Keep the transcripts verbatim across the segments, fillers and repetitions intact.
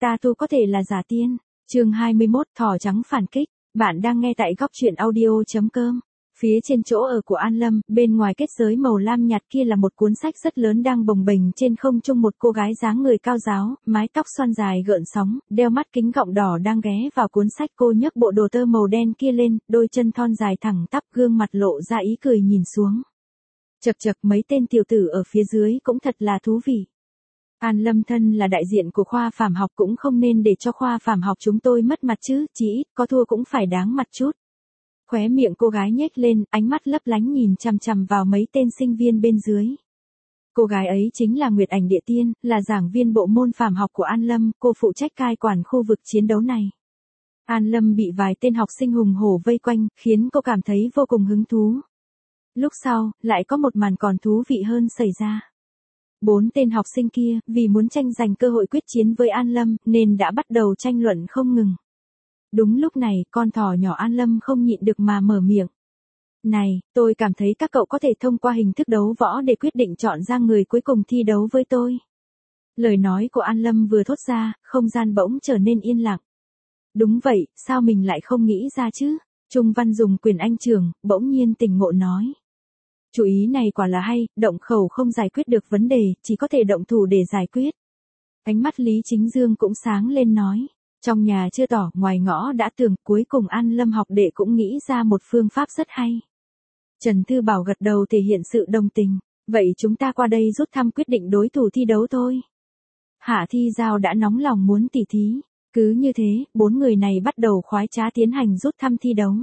ta tu có thể là giả tiên. Chương hai mươi mốt, thỏ trắng phản kích. Bạn đang nghe tại góc truyện audio chấm com. Phía trên chỗ ở của An Lâm, bên ngoài kết giới màu lam nhạt kia là một cuốn sách rất lớn đang bồng bềnh trên không trung. Một cô gái dáng người cao ráo, mái tóc xoăn dài gợn sóng, đeo mắt kính gọng đỏ đang ghé vào cuốn sách. Cô nhấc bộ đồ tơ màu đen kia lên, đôi chân thon dài thẳng tắp, gương mặt lộ ra ý cười nhìn xuống. Chậc chậc, mấy tên tiểu tử ở phía dưới cũng thật là thú vị. An Lâm thân là đại diện của khoa phàm học, cũng không nên để cho khoa phàm học chúng tôi mất mặt chứ, chỉ ít có thua cũng phải đáng mặt chút. Khóe miệng cô gái nhếch lên, ánh mắt lấp lánh nhìn chằm chằm vào mấy tên sinh viên bên dưới. Cô gái ấy chính là Nguyệt Ảnh Địa Tiên, là giảng viên bộ môn phàm học của An Lâm, cô phụ trách cai quản khu vực chiến đấu này. An Lâm bị vài tên học sinh hùng hổ vây quanh, khiến cô cảm thấy vô cùng hứng thú. Lúc sau, lại có một màn còn thú vị hơn xảy ra. Bốn tên học sinh kia, vì muốn tranh giành cơ hội quyết chiến với An Lâm, nên đã bắt đầu tranh luận không ngừng. Đúng lúc này, con thỏ nhỏ An Lâm không nhịn được mà mở miệng. Này, tôi cảm thấy các cậu có thể thông qua hình thức đấu võ để quyết định chọn ra người cuối cùng thi đấu với tôi. Lời nói của An Lâm vừa thốt ra, không gian bỗng trở nên yên lặng. Đúng vậy, sao mình lại không nghĩ ra chứ? Trung Văn dùng quyền anh trường, bỗng nhiên tỉnh ngộ nói. Chủ ý này quả là hay, động khẩu không giải quyết được vấn đề, chỉ có thể động thủ để giải quyết. Ánh mắt Lý Chính Dương cũng sáng lên nói. Trong nhà chưa tỏ, ngoài ngõ đã tường, cuối cùng An Lâm học đệ cũng nghĩ ra một phương pháp rất hay. Trần Thư Bảo gật đầu thể hiện sự đồng tình. Vậy chúng ta qua đây rút thăm quyết định đối thủ thi đấu thôi. Hạ Thi Giao đã nóng lòng muốn tỉ thí. Cứ như thế, bốn người này bắt đầu khoái trá tiến hành rút thăm thi đấu.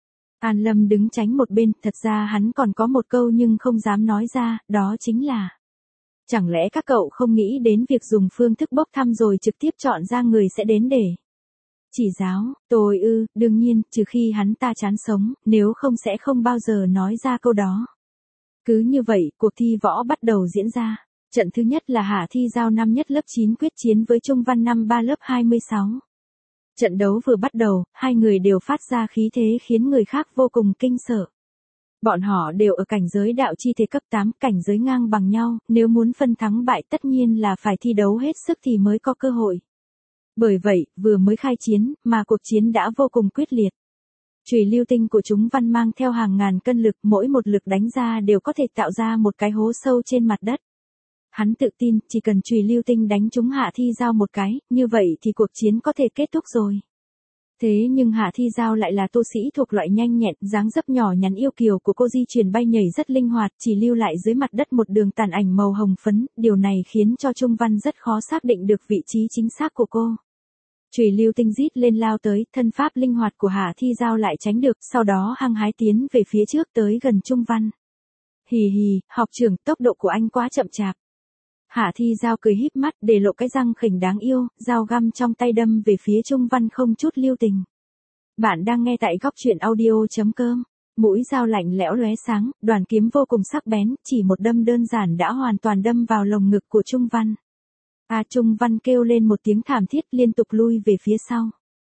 An Lâm đứng tránh một bên, thật ra hắn còn có một câu nhưng không dám nói ra, đó chính là: chẳng lẽ các cậu không nghĩ đến việc dùng phương thức bốc thăm rồi trực tiếp chọn ra người sẽ đến để chỉ giáo, tôi ư, đương nhiên, trừ khi hắn ta chán sống, nếu không sẽ không bao giờ nói ra câu đó. Cứ như vậy, cuộc thi võ bắt đầu diễn ra. Trận thứ nhất là Hạ Thi Giao năm nhất lớp chín quyết chiến với Trung Văn năm ba lớp hai mươi sáu. Trận đấu vừa bắt đầu, hai người đều phát ra khí thế khiến người khác vô cùng kinh sợ. Bọn họ đều ở cảnh giới đạo chi thể cấp tám, cảnh giới ngang bằng nhau, nếu muốn phân thắng bại tất nhiên là phải thi đấu hết sức thì mới có cơ hội. Bởi vậy, vừa mới khai chiến, mà cuộc chiến đã vô cùng quyết liệt. Chùy lưu tinh của Trung Văn mang theo hàng ngàn cân lực, mỗi một lực đánh ra đều có thể tạo ra một cái hố sâu trên mặt đất. Hắn tự tin, chỉ cần chùy lưu tinh đánh trúng Hạ Thi Giao một cái, như vậy thì cuộc chiến có thể kết thúc rồi. Thế nhưng Hạ Thi Giao lại là tu sĩ thuộc loại nhanh nhẹn, dáng dấp nhỏ nhắn yêu kiều của cô di chuyển bay nhảy rất linh hoạt, chỉ lưu lại dưới mặt đất một đường tàn ảnh màu hồng phấn, điều này khiến cho Trung Văn rất khó xác định được vị trí chính xác của cô. Chùy lưu tinh rít lên lao tới, thân pháp linh hoạt của Hạ Thi Giao lại tránh được, sau đó hăng hái tiến về phía trước tới gần Trung Văn. Hì hì, học trưởng, tốc độ của anh quá chậm chạp. Hạ Thi Giao cười híp mắt, để lộ cái răng khỉnh đáng yêu, dao găm trong tay đâm về phía Trung Văn không chút lưu tình. Bạn đang nghe tại góc truyện audio chấm com. Mũi dao lạnh lẽo lóe sáng, đoàn kiếm vô cùng sắc bén, chỉ một đâm đơn giản đã hoàn toàn đâm vào lồng ngực của Trung Văn. À, Trung Văn kêu lên một tiếng thảm thiết, liên tục lui về phía sau.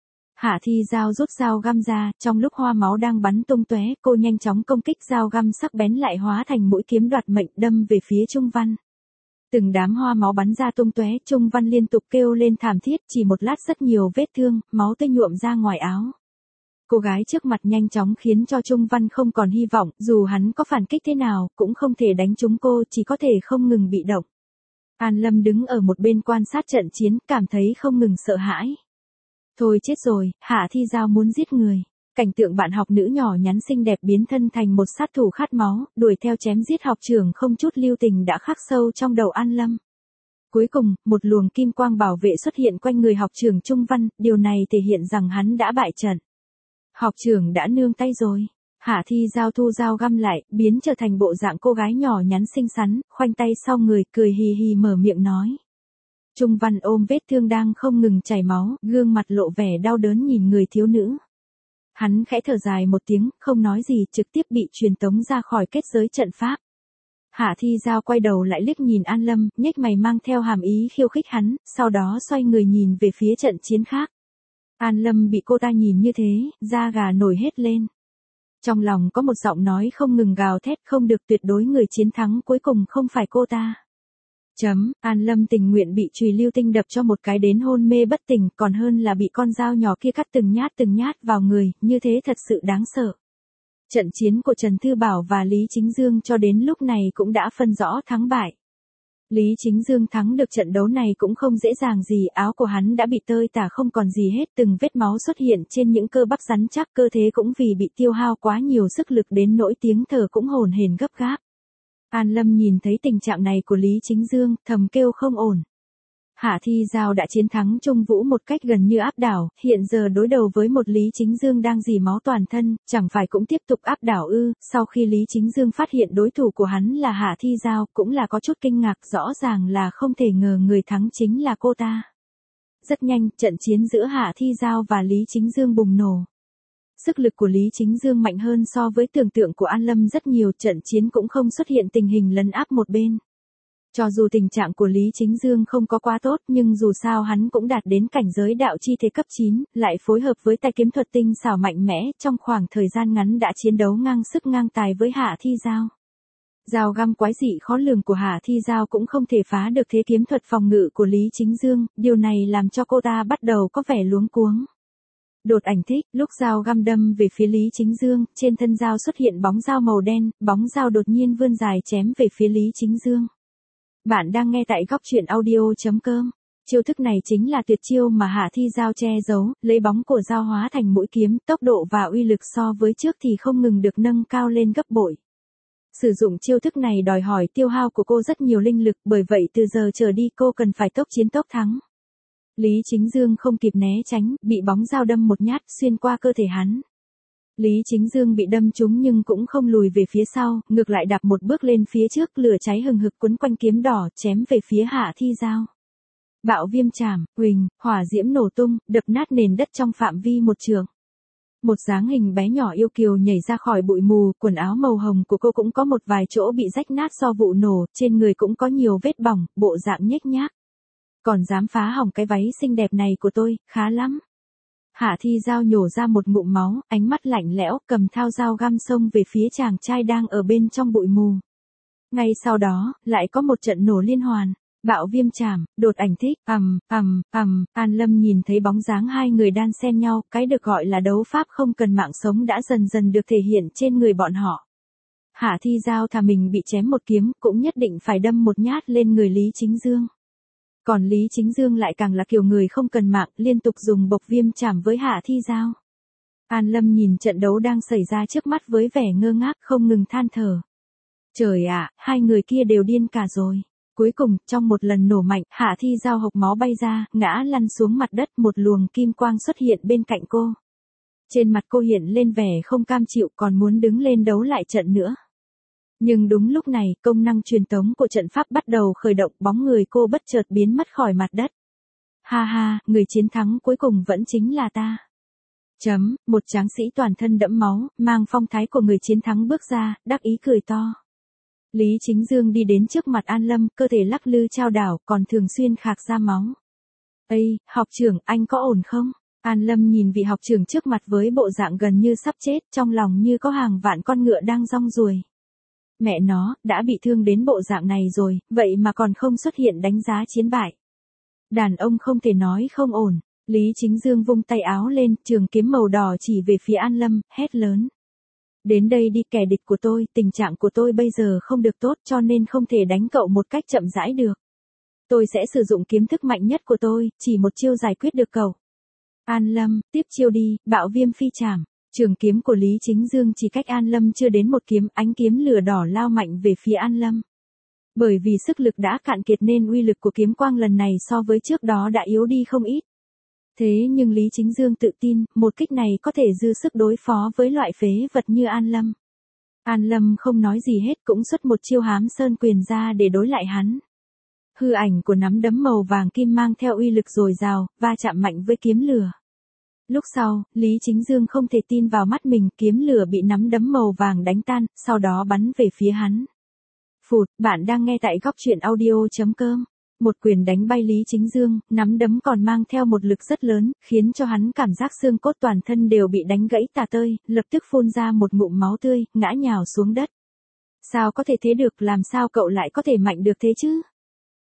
Hạ Thi Giao rút dao găm ra, trong lúc hoa máu đang bắn tung tóe, cô nhanh chóng công kích, dao găm sắc bén lại hóa thành mũi kiếm đoạt mệnh đâm về phía Trung Văn. Từng đám hoa máu bắn ra tung tóe, Trung Văn liên tục kêu lên thảm thiết, chỉ một lát rất nhiều vết thương, máu tươi nhuộm ra ngoài áo. Cô gái trước mặt nhanh chóng khiến cho Trung Văn không còn hy vọng, dù hắn có phản kích thế nào, cũng không thể đánh trúng cô, chỉ có thể không ngừng bị động. An Lâm đứng ở một bên quan sát trận chiến, cảm thấy không ngừng sợ hãi. Thôi chết rồi, Hạ Thi Giao muốn giết người. Cảnh tượng bạn học nữ nhỏ nhắn xinh đẹp biến thân thành một sát thủ khát máu, đuổi theo chém giết học trưởng không chút lưu tình đã khắc sâu trong đầu An Lâm. Cuối cùng, một luồng kim quang bảo vệ xuất hiện quanh người học trưởng Trung Văn, điều này thể hiện rằng hắn đã bại trận. Học trưởng đã nương tay rồi. Hạ Thi Giao thu dao găm lại, biến trở thành bộ dạng cô gái nhỏ nhắn xinh xắn, khoanh tay sau người, cười hì hì mở miệng nói. Trung Văn ôm vết thương đang không ngừng chảy máu, gương mặt lộ vẻ đau đớn nhìn người thiếu nữ. Hắn khẽ thở dài một tiếng, không nói gì, trực tiếp bị truyền tống ra khỏi kết giới trận pháp. Hạ Thi Giao quay đầu lại liếc nhìn An Lâm, nhếch mày mang theo hàm ý khiêu khích hắn, sau đó xoay người nhìn về phía trận chiến khác. An Lâm bị cô ta nhìn như thế, da gà nổi hết lên. Trong lòng có một giọng nói không ngừng gào thét, không được, tuyệt đối người chiến thắng cuối cùng không phải cô ta. Chấm, An Lâm tình nguyện bị chùy lưu tinh đập cho một cái đến hôn mê bất tỉnh, còn hơn là bị con dao nhỏ kia cắt từng nhát từng nhát vào người, như thế thật sự đáng sợ. Trận chiến của Trần Thư Bảo và Lý Chính Dương cho đến lúc này cũng đã phân rõ thắng bại. Lý Chính Dương thắng được trận đấu này cũng không dễ dàng gì, áo của hắn đã bị tơi tả không còn gì hết, từng vết máu xuất hiện trên những cơ bắp rắn chắc, cơ thể cũng vì bị tiêu hao quá nhiều sức lực đến nỗi tiếng thở cũng hổn hển gấp gáp. An Lâm nhìn thấy tình trạng này của Lý Chính Dương, thầm kêu không ổn. Hạ Thi Giao đã chiến thắng Trung Vũ một cách gần như áp đảo, hiện giờ đối đầu với một Lý Chính Dương đang rỉ máu toàn thân, chẳng phải cũng tiếp tục áp đảo ư? Sau khi Lý Chính Dương phát hiện đối thủ của hắn là Hạ Thi Giao, cũng là có chút kinh ngạc, rõ ràng là không thể ngờ người thắng chính là cô ta. Rất nhanh, trận chiến giữa Hạ Thi Giao và Lý Chính Dương bùng nổ. Sức lực của Lý Chính Dương mạnh hơn so với tưởng tượng của An Lâm rất nhiều, trận chiến cũng không xuất hiện tình hình lấn áp một bên. Cho dù tình trạng của Lý Chính Dương không có quá tốt, nhưng dù sao hắn cũng đạt đến cảnh giới đạo chi thế cấp chín, lại phối hợp với tay kiếm thuật tinh xảo mạnh mẽ, trong khoảng thời gian ngắn đã chiến đấu ngang sức ngang tài với Hạ Thi Giao. Dao găm quái dị khó lường của Hạ Thi Giao cũng không thể phá được thế kiếm thuật phòng ngự của Lý Chính Dương, điều này làm cho cô ta bắt đầu có vẻ luống cuống. Đột ảnh thích, lúc dao găm đâm về phía Lý Chính Dương, trên thân dao xuất hiện bóng dao màu đen, bóng dao đột nhiên vươn dài chém về phía Lý Chính Dương. Bạn đang nghe tại góc truyện audio chấm com. Chiêu thức này chính là tuyệt chiêu mà Hạ Thi Giao che giấu, lấy bóng của dao hóa thành mũi kiếm, tốc độ và uy lực so với trước thì không ngừng được nâng cao lên gấp bội. Sử dụng chiêu thức này đòi hỏi tiêu hao của cô rất nhiều linh lực, bởi vậy từ giờ trở đi cô cần phải tốc chiến tốc thắng. Lý Chính Dương không kịp né tránh, bị bóng dao đâm một nhát xuyên qua cơ thể hắn. Lý Chính Dương bị đâm trúng nhưng cũng không lùi về phía sau, ngược lại đạp một bước lên phía trước, lửa cháy hừng hực quấn quanh kiếm đỏ, chém về phía Hạ Thi Giao. Bạo viêm chảm, huỳnh, hỏa diễm nổ tung, đập nát nền đất trong phạm vi một trượng. Một dáng hình bé nhỏ yêu kiều nhảy ra khỏi bụi mù, quần áo màu hồng của cô cũng có một vài chỗ bị rách nát do vụ nổ, trên người cũng có nhiều vết bỏng, bộ dạng nhếch nhác. Còn dám phá hỏng cái váy xinh đẹp này của tôi, khá lắm. Hạ Thi Giao nhổ ra một ngụm máu, ánh mắt lạnh lẽo, cầm thao dao găm xông về phía chàng trai đang ở bên trong bụi mù. Ngay sau đó, lại có một trận nổ liên hoàn. Bạo viêm chảm, đột ảnh thích, ầm, ầm, ầm, An Lâm nhìn thấy bóng dáng hai người đan xen nhau, cái được gọi là đấu pháp không cần mạng sống đã dần dần được thể hiện trên người bọn họ. Hạ Thi Giao thà mình bị chém một kiếm, cũng nhất định phải đâm một nhát lên người Lý Chính Dương. Còn Lý Chính Dương lại càng là kiểu người không cần mạng, liên tục dùng bộc viêm chảm với Hạ Thi Giao. An Lâm nhìn trận đấu đang xảy ra trước mắt với vẻ ngơ ngác, không ngừng than thở. Trời ạ, hai người kia đều điên cả rồi. Cuối cùng, trong một lần nổ mạnh, Hạ Thi Giao hộc máu bay ra, ngã lăn xuống mặt đất, một luồng kim quang xuất hiện bên cạnh cô. Trên mặt cô hiện lên vẻ không cam chịu, còn muốn đứng lên đấu lại trận nữa. Nhưng đúng lúc này, công năng truyền tống của trận pháp bắt đầu khởi động, bóng người cô bất chợt biến mất khỏi mặt đất. Ha ha, người chiến thắng cuối cùng vẫn chính là ta. Chấm, một tráng sĩ toàn thân đẫm máu, mang phong thái của người chiến thắng bước ra, đắc ý cười to. Lý Chính Dương đi đến trước mặt An Lâm, cơ thể lắc lư chao đảo, còn thường xuyên khạc ra máu. Ây, học trưởng, anh có ổn không? An Lâm nhìn vị học trưởng trước mặt với bộ dạng gần như sắp chết, trong lòng như có hàng vạn con ngựa đang rong ruổi. Mẹ nó, đã bị thương đến bộ dạng này rồi, vậy mà còn không xuất hiện đánh giá chiến bại. Đàn ông không thể nói không ổn. Lý Chính Dương vung tay áo lên, trường kiếm màu đỏ chỉ về phía An Lâm, hét lớn. Đến đây đi kẻ địch của tôi, tình trạng của tôi bây giờ không được tốt cho nên không thể đánh cậu một cách chậm rãi được. Tôi sẽ sử dụng kiếm thức mạnh nhất của tôi, chỉ một chiêu giải quyết được cậu. An Lâm, tiếp chiêu đi, bạo viêm phi chảm. Trường kiếm của Lý Chính Dương chỉ cách An Lâm chưa đến một kiếm, ánh kiếm lửa đỏ lao mạnh về phía An Lâm. Bởi vì sức lực đã cạn kiệt nên uy lực của kiếm quang lần này so với trước đó đã yếu đi không ít. Thế nhưng Lý Chính Dương tự tin, một kích này có thể dư sức đối phó với loại phế vật như An Lâm. An Lâm không nói gì hết, cũng xuất một chiêu hám sơn quyền ra để đối lại hắn. Hư ảnh của nắm đấm màu vàng kim mang theo uy lực dồi dào, va chạm mạnh với kiếm lửa. Lúc sau, Lý Chính Dương không thể tin vào mắt mình, kiếm lửa bị nắm đấm màu vàng đánh tan, sau đó bắn về phía hắn. Phụt, bạn đang nghe tại góc truyện audio chấm com. Một quyền đánh bay Lý Chính Dương, nắm đấm còn mang theo một lực rất lớn, khiến cho hắn cảm giác xương cốt toàn thân đều bị đánh gãy tả tơi, lập tức phun ra một ngụm máu tươi, ngã nhào xuống đất. Sao có thể thế được, làm sao cậu lại có thể mạnh được thế chứ?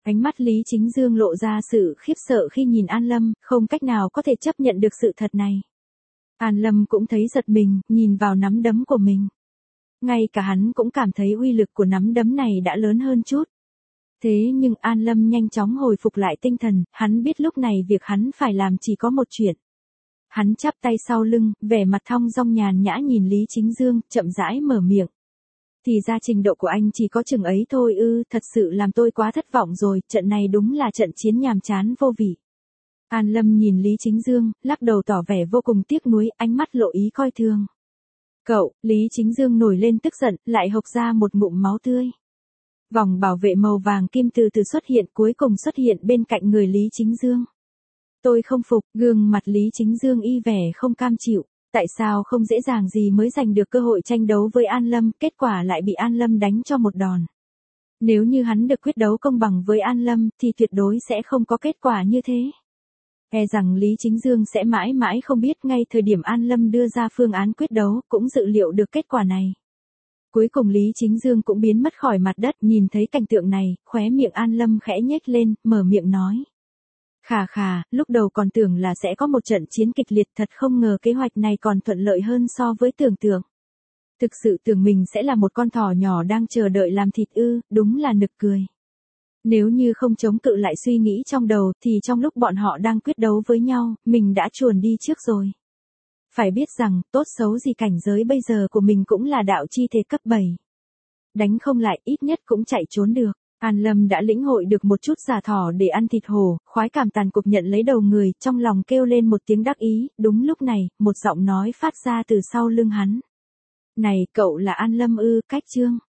Ánh mắt Lý Chính Dương lộ ra sự khiếp sợ khi nhìn An Lâm, không cách nào có thể chấp nhận được sự thật này. An Lâm cũng thấy giật mình, nhìn vào nắm đấm của mình. Ngay cả hắn cũng cảm thấy uy lực của nắm đấm này đã lớn hơn chút. Thế nhưng An Lâm nhanh chóng hồi phục lại tinh thần, hắn biết lúc này việc hắn phải làm chỉ có một chuyện. Hắn chắp tay sau lưng, vẻ mặt thong dong nhàn nhã nhìn Lý Chính Dương, chậm rãi mở miệng. Thì ra trình độ của anh chỉ có chừng ấy thôi ư, thật sự làm tôi quá thất vọng rồi, trận này đúng là trận chiến nhàm chán vô vị. An Lâm nhìn Lý Chính Dương, lắc đầu tỏ vẻ vô cùng tiếc nuối, ánh mắt lộ ý coi thường. Cậu, Lý Chính Dương nổi lên tức giận, lại hộc ra một ngụm máu tươi. Vòng bảo vệ màu vàng kim từ từ xuất hiện, cuối cùng xuất hiện bên cạnh người Lý Chính Dương. Tôi không phục, gương mặt Lý Chính Dương y vẻ không cam chịu. Tại sao không dễ dàng gì mới giành được cơ hội tranh đấu với An Lâm, kết quả lại bị An Lâm đánh cho một đòn. Nếu như hắn được quyết đấu công bằng với An Lâm, thì tuyệt đối sẽ không có kết quả như thế. E rằng Lý Chính Dương sẽ mãi mãi không biết ngay thời điểm An Lâm đưa ra phương án quyết đấu, cũng dự liệu được kết quả này. Cuối cùng Lý Chính Dương cũng biến mất khỏi mặt đất, nhìn thấy cảnh tượng này, khóe miệng An Lâm khẽ nhếch lên, mở miệng nói. Khà khà, lúc đầu còn tưởng là sẽ có một trận chiến kịch liệt, thật không ngờ kế hoạch này còn thuận lợi hơn so với tưởng tượng. Thực sự tưởng mình sẽ là một con thỏ nhỏ đang chờ đợi làm thịt ư, đúng là nực cười. Nếu như không chống cự lại suy nghĩ trong đầu, thì trong lúc bọn họ đang quyết đấu với nhau, mình đã chuồn đi trước rồi. Phải biết rằng, tốt xấu gì cảnh giới bây giờ của mình cũng là đạo chi thể cấp bảy. Đánh không lại, ít nhất cũng chạy trốn được. An Lâm đã lĩnh hội được một chút giả thỏ để ăn thịt hổ, khoái cảm tàn cục nhận lấy đầu người, trong lòng kêu lên một tiếng đắc ý, đúng lúc này, một giọng nói phát ra từ sau lưng hắn. Này, cậu là An Lâm ư, cách chương.